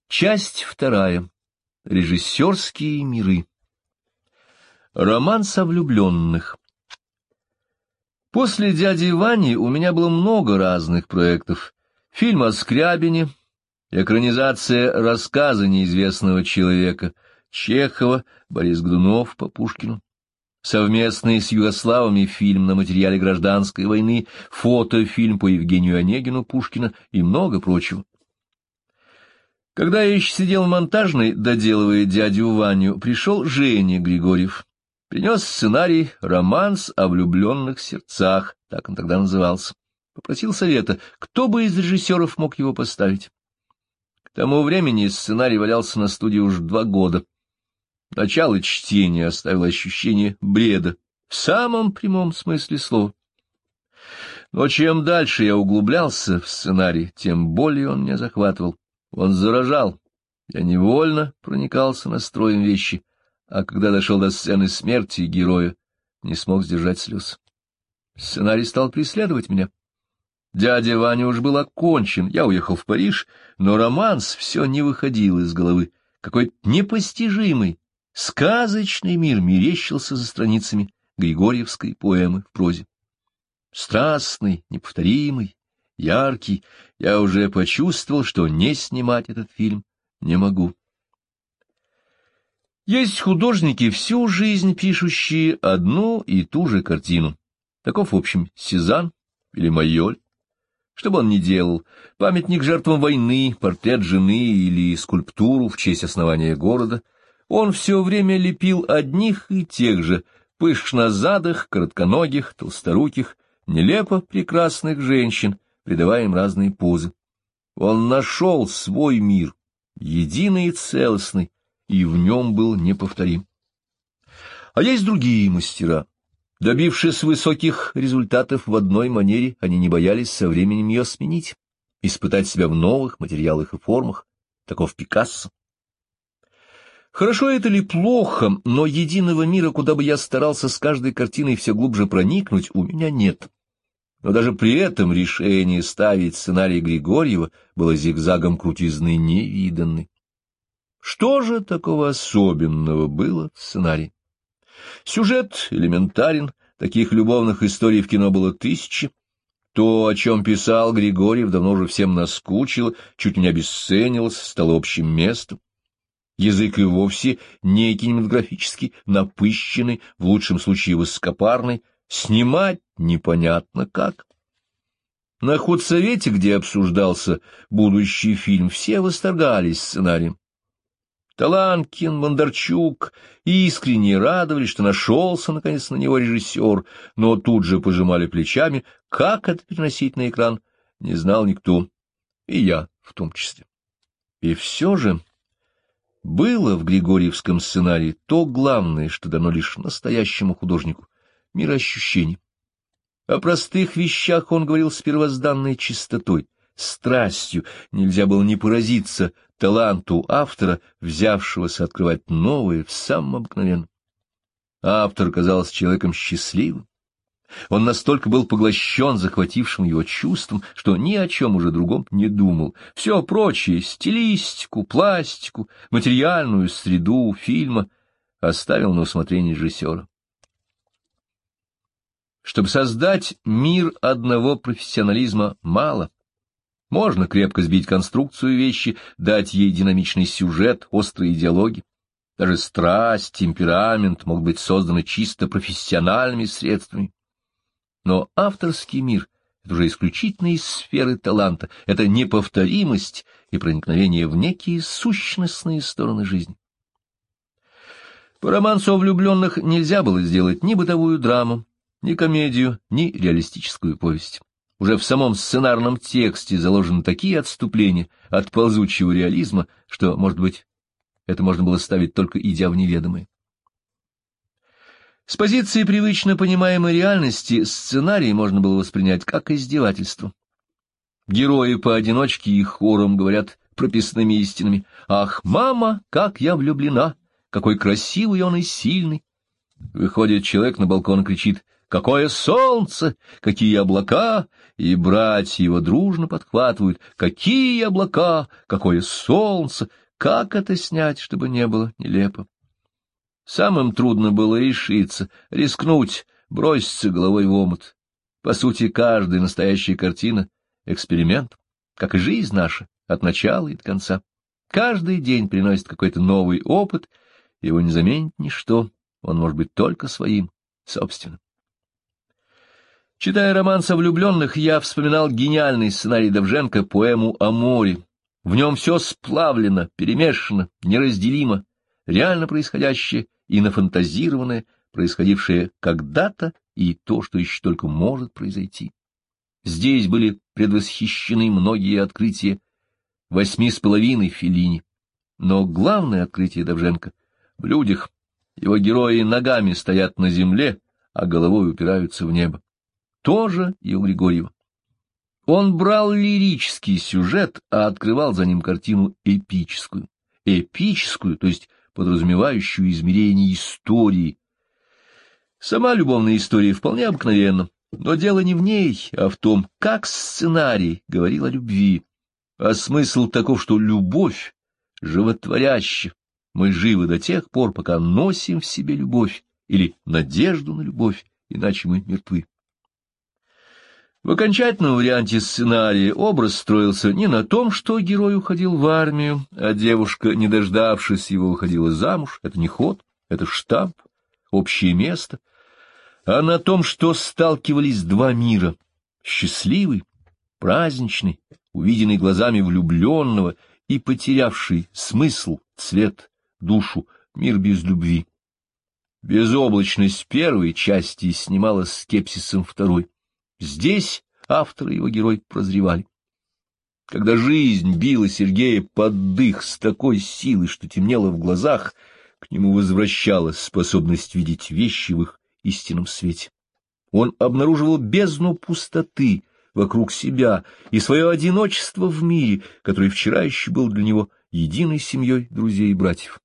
Часть вторая. Режиссерские миры. Романс о влюбленных. После «Дяди Вани» у меня было много разных проектов. Фильм о Скрябине, экранизация рассказа неизвестного человека, Чехова, Борис Годунов по Пушкину, совместный с Югославами фильм на материале гражданской войны, фотофильм по Евгению Онегину Пушкина и много прочего. Когда я еще сидел в монтажной, доделывая «Дядю Ваню», пришел Женя Григорьев. Принес сценарий «Романс о влюбленных сердцах», так он тогда назывался. Попросил совета, кто бы из режиссеров мог его поставить. К тому времени сценарий валялся на студии уже 2 года. Начало чтения оставило ощущение бреда, в самом прямом смысле слова. Но чем дальше я углублялся в сценарий, тем более он меня захватывал. Он заражал. Я невольно проникался настроем вещи, а когда дошел до сцены смерти героя, не смог сдержать слез. Сценарий стал преследовать меня. «Дядя Ваня» уж был окончен, я уехал в Париж, но романс все не выходил из головы. Какой-то непостижимый, сказочный мир мерещился за страницами григорьевской поэмы в прозе. Страстный, неповторимый, яркий, я уже почувствовал, что не снимать этот фильм не могу. Есть художники, всю жизнь пишущие одну и ту же картину. Таков, в общем, Сезанн или Майоль. Что бы он ни делал, памятник жертвам войны, портрет жены или скульптуру в честь основания города, он все время лепил одних и тех же, пышнозадых, коротконогих, толсторуких, нелепо прекрасных женщин, придавая им разные позы. Он нашел свой мир, единый и целостный, и в нем был неповторим. А есть другие мастера. Добившись высоких результатов в одной манере, они не боялись со временем ее сменить, испытать себя в новых материалах и формах. Таков Пикассо. Хорошо это ли плохо, но единого мира, куда бы я старался с каждой картиной все глубже проникнуть, у меня нет. Но даже при этом решение ставить сценарий Григорьева было зигзагом крутизны невиданной. Что же такого особенного было в сценарии? Сюжет элементарен, таких любовных историй в кино было 1000. То, о чем писал Григорьев, давно уже всем наскучило, чуть не обесценилось, стало общим местом. Язык и вовсе не кинематографический, напыщенный, в лучшем случае высокопарный, снимать непонятно как. На худсовете, где обсуждался будущий фильм, все восторгались сценарием. Таланкин, Бондарчук искренне радовались, что нашелся, наконец, на него режиссер, но тут же пожимали плечами, как это переносить на экран, не знал никто, и я в том числе. И все же было в григорьевском сценарии то главное, что дано лишь настоящему художнику — мироощущение. О простых вещах он говорил с первозданной чистотой, страстью, нельзя было не поразиться таланту автора, взявшегося открывать новое в самом обыкновенном. Автор казался человеком счастливым. Он настолько был поглощен захватившим его чувством, что ни о чем уже другом не думал. Все прочее — стилистику, пластику, материальную среду фильма — оставил на усмотрение режиссера. Чтобы создать мир одного профессионализма, мало. Можно крепко сбить конструкцию вещи, дать ей динамичный сюжет, острые диалоги. Даже страсть, темперамент могут быть созданы чисто профессиональными средствами. Но авторский мир — это уже исключительно из сферы таланта, это неповторимость и проникновение в некие сущностные стороны жизни. По романсу о влюбленных нельзя было сделать ни бытовую драму, ни комедию, ни реалистическую повесть. Уже в самом сценарном тексте заложены такие отступления от ползучего реализма, что, может быть, это можно было ставить только идя в неведомое. С позиции привычно понимаемой реальности сценарий можно было воспринять как издевательство. Герои поодиночке и хором говорят прописными истинами: «Ах, мама, как я влюблена! Какой красивый он и сильный!» Выходит человек на балкон и кричит: какое солнце, какие облака, и братья его дружно подхватывают: какие облака, какое солнце. Как это снять, чтобы не было нелепо? Самым трудно было решиться, рискнуть, броситься головой в омут. По сути, каждая настоящая картина — эксперимент, как и жизнь наша, от начала и до конца. Каждый день приносит какой-то новый опыт, его не заменит ничто, он может быть только своим, собственным. Читая романс о влюбленных, я вспоминал гениальный сценарий Довженко, поэму о море. В нем все сплавлено, перемешано, неразделимо, реально происходящее и нафантазированное, происходившее когда-то, и то, что еще только может произойти. Здесь были предвосхищены многие открытия 8,5 Феллини. Но главное открытие Довженко в людях. Его герои ногами стоят на земле, а головой упираются в небо. Тоже и у Григорьева. Он брал лирический сюжет, а открывал за ним картину эпическую. Эпическую, то есть подразумевающую измерение истории. Сама любовная история вполне обыкновенна, но дело не в ней, а в том, как сценарий говорил о любви. А смысл таков, что любовь животворяща. Мы живы до тех пор, пока носим в себе любовь или надежду на любовь, иначе мы мертвы. В окончательном варианте сценария образ строился не на том, что герой уходил в армию, а девушка, не дождавшись его, уходила замуж. Это не ход, это штамп, общее место, а на том, что сталкивались два мира — счастливый, праздничный, увиденный глазами влюбленного и потерявший смысл, цвет, душу, мир без любви. Безоблачность первой части снимала скепсисом второй. Здесь автор и его герой прозревали. Когда жизнь била Сергея под дых с такой силой, что темнело в глазах, к нему возвращалась способность видеть вещи в их истинном свете. Он обнаруживал бездну пустоты вокруг себя и свое одиночество в мире, который вчера еще был для него единой семьей друзей и братьев.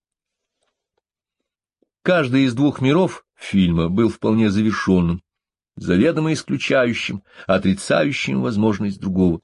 Каждый из двух миров фильма был вполне завершенным, заведомо исключающим, отрицающим возможность другого.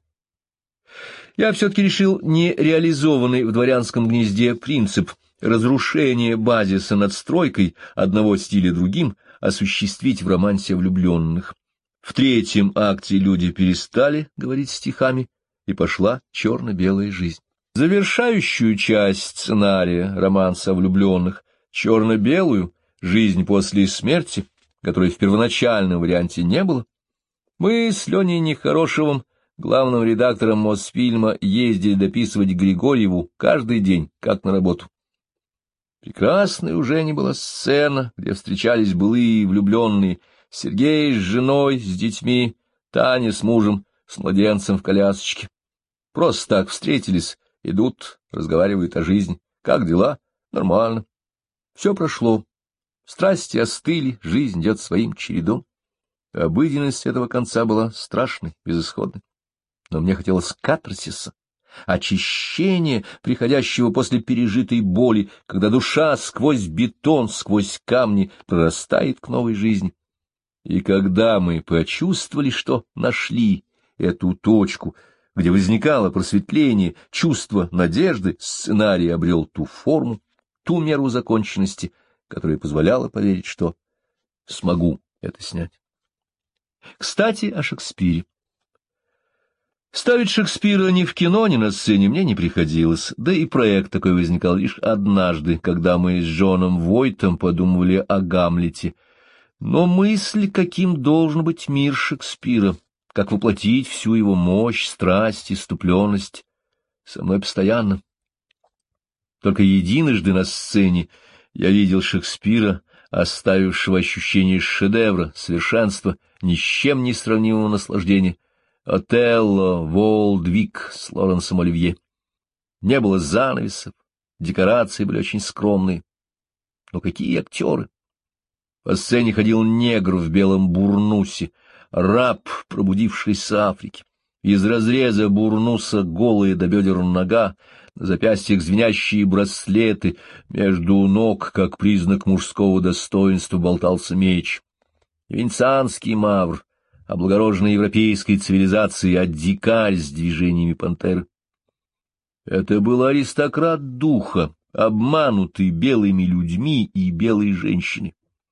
Я все-таки решил нереализованный в «Дворянском гнезде» принцип разрушения базиса надстройкой одного стиля другим осуществить в романсе о влюбленных. В третьем акте люди перестали говорить стихами, и пошла черно-белая жизнь. Завершающую часть сценария романса о влюбленных, черно-белую, жизнь после смерти, которой в первоначальном варианте не было, мы с Леней Нехорошевым, главным редактором Мосфильма, ездили дописывать Григорьеву каждый день, как на работу. Прекрасной уже не была сцена, где встречались былые влюбленные: Сергей с женой, с детьми, Таня с мужем, с младенцем в колясочке. Просто так встретились, идут, разговаривают о жизни. Как дела? Нормально. Все прошло. Страсти остыли, жизнь идет своим чередом. Обыденность этого конца была страшной, безысходной. Но мне хотелось катарсиса, очищения, приходящего после пережитой боли, когда душа сквозь бетон, сквозь камни прорастает к новой жизни. И когда мы почувствовали, что нашли эту точку, где возникало просветление, чувство надежды, сценарий обрел ту форму, ту меру законченности, которая позволяла поверить, что смогу это снять. Кстати, о Шекспире. Ставить Шекспира ни в кино, ни на сцене мне не приходилось, да и проект такой возникал лишь однажды, когда мы с Джоном Войтом подумывали о Гамлете. Но мысль, каким должен быть мир Шекспира, как воплотить всю его мощь, страсть, исступленность, со мной постоянно. Только единожды на сцене я видел Шекспира, оставившего ощущение шедевра, совершенства, ни с чем не сравнимого наслаждения. Отелло, Волдвик с Лоренсом Оливье. Не было занавесов, декорации были очень скромные. Но какие актеры! По сцене ходил негр в белом бурнусе, раб, пробудившийся с Африки. Из разреза бурнуса голая до бедер нога, на запястьях звенящие браслеты, между ног, как признак мужского достоинства, болтался меч. венецианский мавр, облагороженный европейской цивилизацией, а дикарь с движениями пантеры. Это был аристократ духа, обманутый белыми людьми и белой женщиной.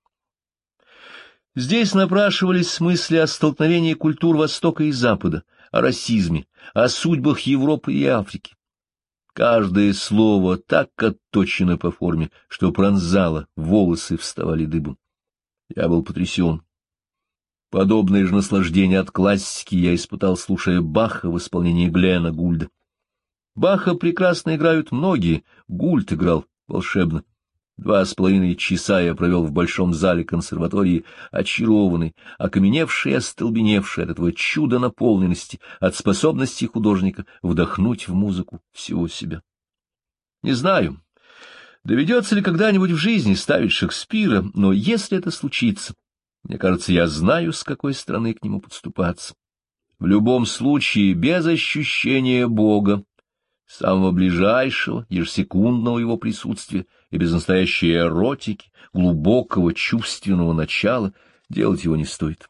Здесь напрашивались мысли о столкновении культур Востока и Запада, о расизме, о судьбах Европы и Африки. Каждое слово так отточено по форме, что пронзало, волосы вставали дыбом. Я был потрясен. Подобное же наслаждение от классики я испытал, слушая Баха в исполнении Глена Гульда. Баха прекрасно играют многие, Гульд играл волшебно. 2,5 часа я провел в большом зале консерватории, очарованный, окаменевший и остолбеневший от этого чуда наполненности, от способности художника вдохнуть в музыку всего себя. Не знаю, доведется ли когда-нибудь в жизни ставить Шекспира, но если это случится, мне кажется, я знаю, с какой стороны к нему подступаться. В любом случае, без ощущения Бога, самого ближайшего, ежесекундного его присутствия, и без настоящей эротики, глубокого чувственного начала, делать его не стоит.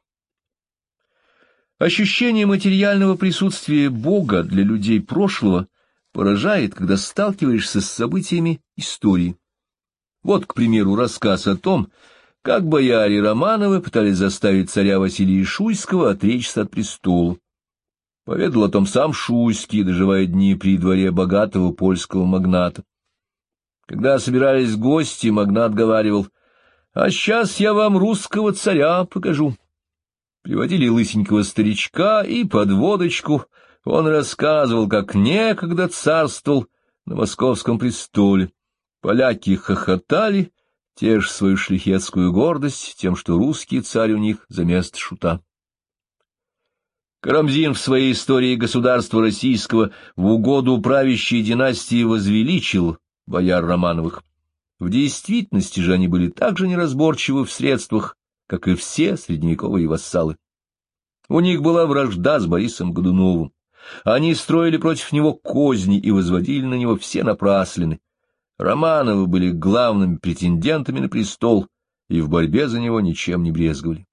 Ощущение материального присутствия Бога для людей прошлого поражает, когда сталкиваешься с событиями истории. Вот, к примеру, рассказ о том, как бояре Романовы пытались заставить царя Василия Шуйского отречься от престола. Поведал о том сам Шуйский, доживая дни при дворе богатого польского магната. Когда собирались гости, магнат говаривал: «А сейчас я вам русского царя покажу». Приводили лысенького старичка, и под водочку он рассказывал, как некогда царствовал на московском престоле. Поляки хохотали, теж свою шляхетскую гордость тем, что русский царь у них за место шута. Карамзин в своей истории государства российского в угоду правящей династии возвеличил бояр Романовых. В действительности же они были так же неразборчивы в средствах, как и все средневековые вассалы. У них была вражда с Борисом Годуновым. Они строили против него козни и возводили на него все напраслины. Романовы были главными претендентами на престол, и в борьбе за него ничем не брезговали.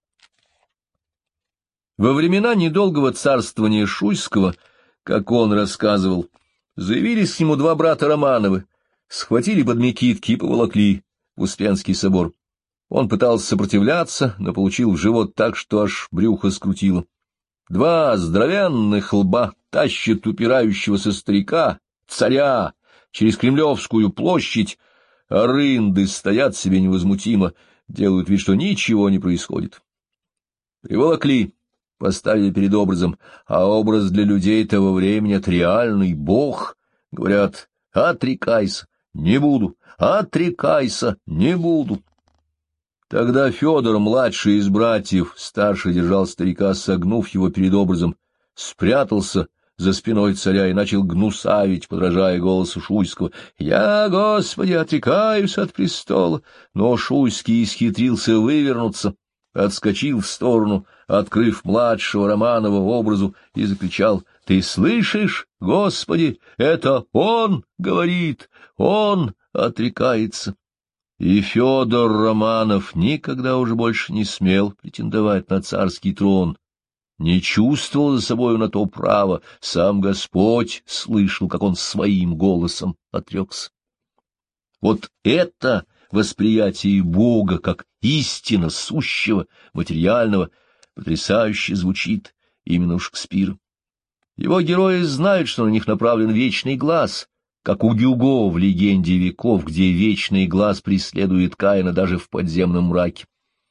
Во времена недолгого царствования Шуйского, как он рассказывал, заявились к нему 2 брата Романовы, схватили под мекитки и поволокли в Успенский собор. Он пытался сопротивляться, но получил в живот так, что аж брюхо скрутило. 2 здоровенных лба тащат упирающегося старика, царя, через Кремлевскую площадь, а рынды стоят себе невозмутимо, делают вид, что ничего не происходит. Приволокли, поставили перед образом, а образ для людей того времени — это реальный бог. Говорят: «Отрекайся, не буду, отрекайся, не буду». Тогда Федор, младший из братьев, старший держал старика, согнув его перед образом, спрятался за спиной царя и начал гнусавить, подражая голосу Шуйского: «Я, Господи, отрекаюсь от престола». Но Шуйский исхитрился вывернуться, отскочил в сторону, открыв младшего Романова образу, и закричал: «Ты слышишь, Господи, это он говорит, он отрекается». И Федор Романов никогда уже больше не смел претендовать на царский трон, не чувствовал за собою на то права, сам Господь слышал, как он своим голосом отрекся. Вот это восприятие Бога как истинно сущего, материального, потрясающе звучит именно у Шекспира. Его герои знают, что на них направлен вечный глаз, как у Гюго в «Легенде веков», где вечный глаз преследует Каина даже в подземном мраке.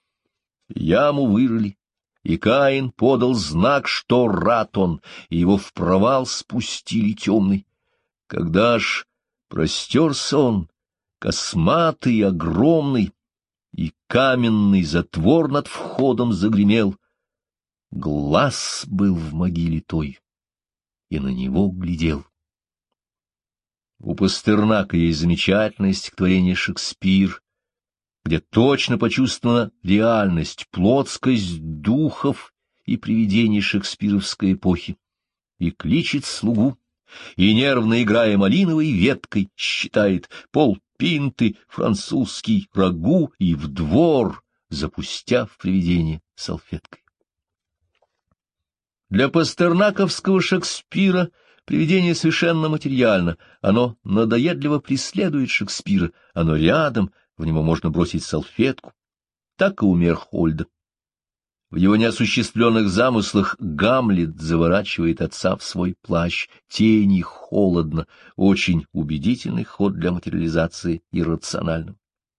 Яму вырыли, и Каин подал знак, что рад он, и его в провал спустили темный. Когда ж простерся он, косматый и огромный, и каменный затвор над входом загремел, глаз был в могиле той, и на него глядел. У Пастернака есть замечательное стихотворение «Шекспир», где точно почувствована реальность, плотскость духов и привидений шекспировской эпохи, и кличет слугу, и, нервно играя малиновой веткой, считает полпинты, французский рагу, и в двор запустя в привидение салфеткой. Для пастернаковского Шекспира привидение совершенно материально, оно надоедливо преследует Шекспира, оно рядом, в него можно бросить салфетку. Так и у Мерхольда. В его неосуществленных замыслах Гамлет заворачивает отца в свой плащ, тени холодно, очень убедительный ход для материализации иррационального.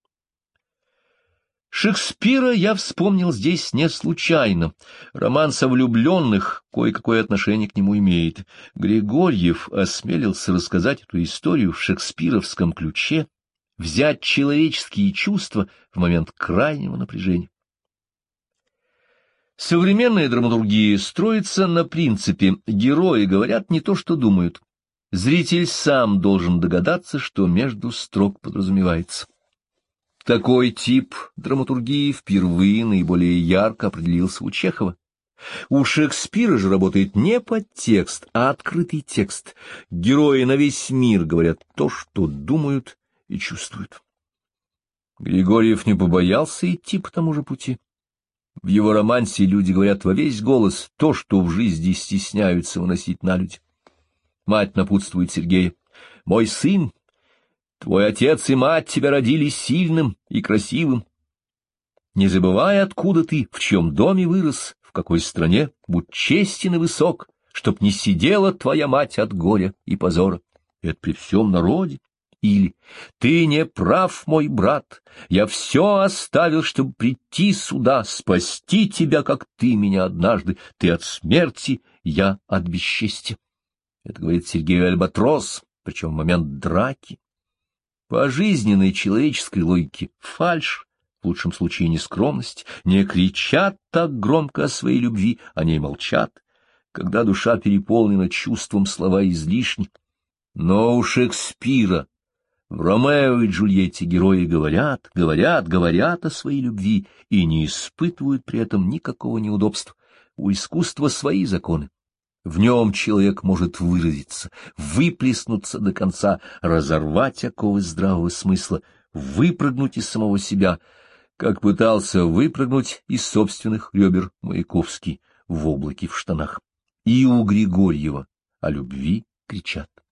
Шекспира я вспомнил здесь не случайно. Романс о влюбленных кое-какое отношение к нему имеет. Григорьев осмелился рассказать эту историю в шекспировском ключе, взять человеческие чувства в момент крайнего напряжения. Современная драматургия строится на принципе «герои говорят не то, что думают». Зритель сам должен догадаться, что между строк подразумевается. Такой тип драматургии впервые наиболее ярко определился у Чехова. У Шекспира же работает не подтекст, а открытый текст. Герои на весь мир говорят то, что думают и чувствуют. Григорьев не побоялся идти по тому же пути. В его романсе люди говорят во весь голос то, что в жизни стесняются выносить на люди. Мать напутствует Сергея: «Мой сын, твой отец и мать тебя родили сильным и красивым. Не забывай, откуда ты, в чьем доме вырос, в какой стране, будь честен и высок, чтоб не сидела твоя мать от горя и позора. Это при всем народе». Или «Ты не прав, мой брат, я все оставил, чтобы прийти сюда, спасти тебя, как ты меня однажды, ты от смерти, я от бесчестия». Это говорит Сергей Альбатрос, причем в момент драки. По жизненной человеческой логике фальшь, в лучшем случае нескромность, не кричат так громко о своей любви, о ней молчат. Когда душа переполнена чувством, слова излишни. Но у Шекспира в «Ромео и Джульетте» герои говорят о своей любви и не испытывают при этом никакого неудобства. У искусства свои законы. В нем человек может выразиться, выплеснуться до конца, разорвать оковы здравого смысла, выпрыгнуть из самого себя, как пытался выпрыгнуть из собственных ребер Маяковский в облаке в штанах. И у Григорьева о любви кричат.